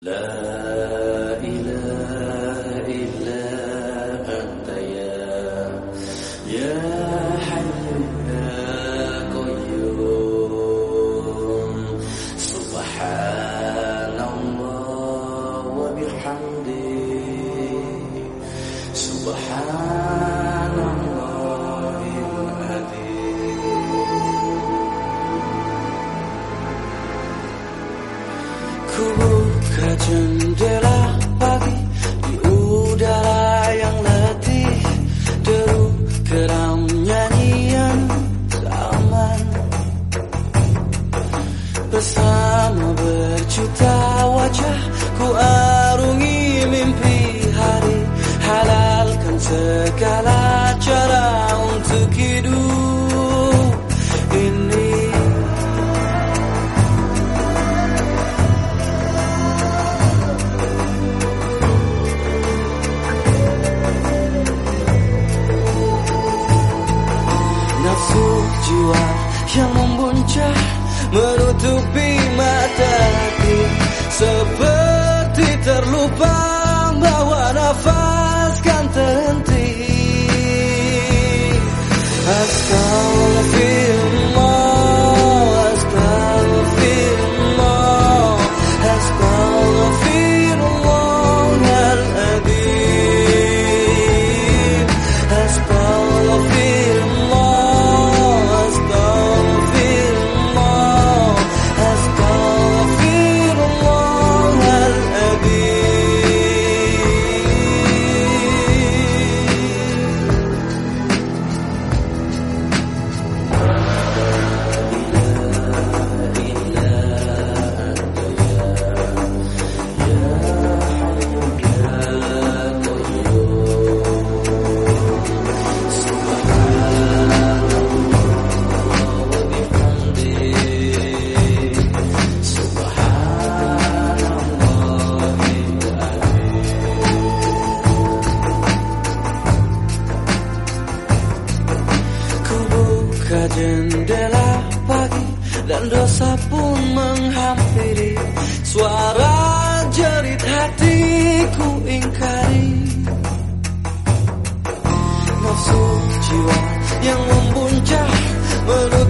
La ilaha illa anta ya hayyu ya qayyum. Subhanallah wa bihamdihi, subhanallahil adzim. Ku buka jendela pagi di udara yang letih, deru geram nyanyian zaman. Bersama berjuta wajah ku arungi mimpi hari, halalkan segala cara untuk hidup ini. Nafsu jiwa yang membuncah menutupi mata hati, seperti terlupa bahwa nafas kan terhenti. Astagfirullah, astagfirullah, astagfirullahaladzim. Astagfirullah, astagfirullah, astagfirullahaladzim. Jendela pagi dan dosa pun menghampiri, suara jerit hatiku ingkari. Nafsu jiwa yang membuncah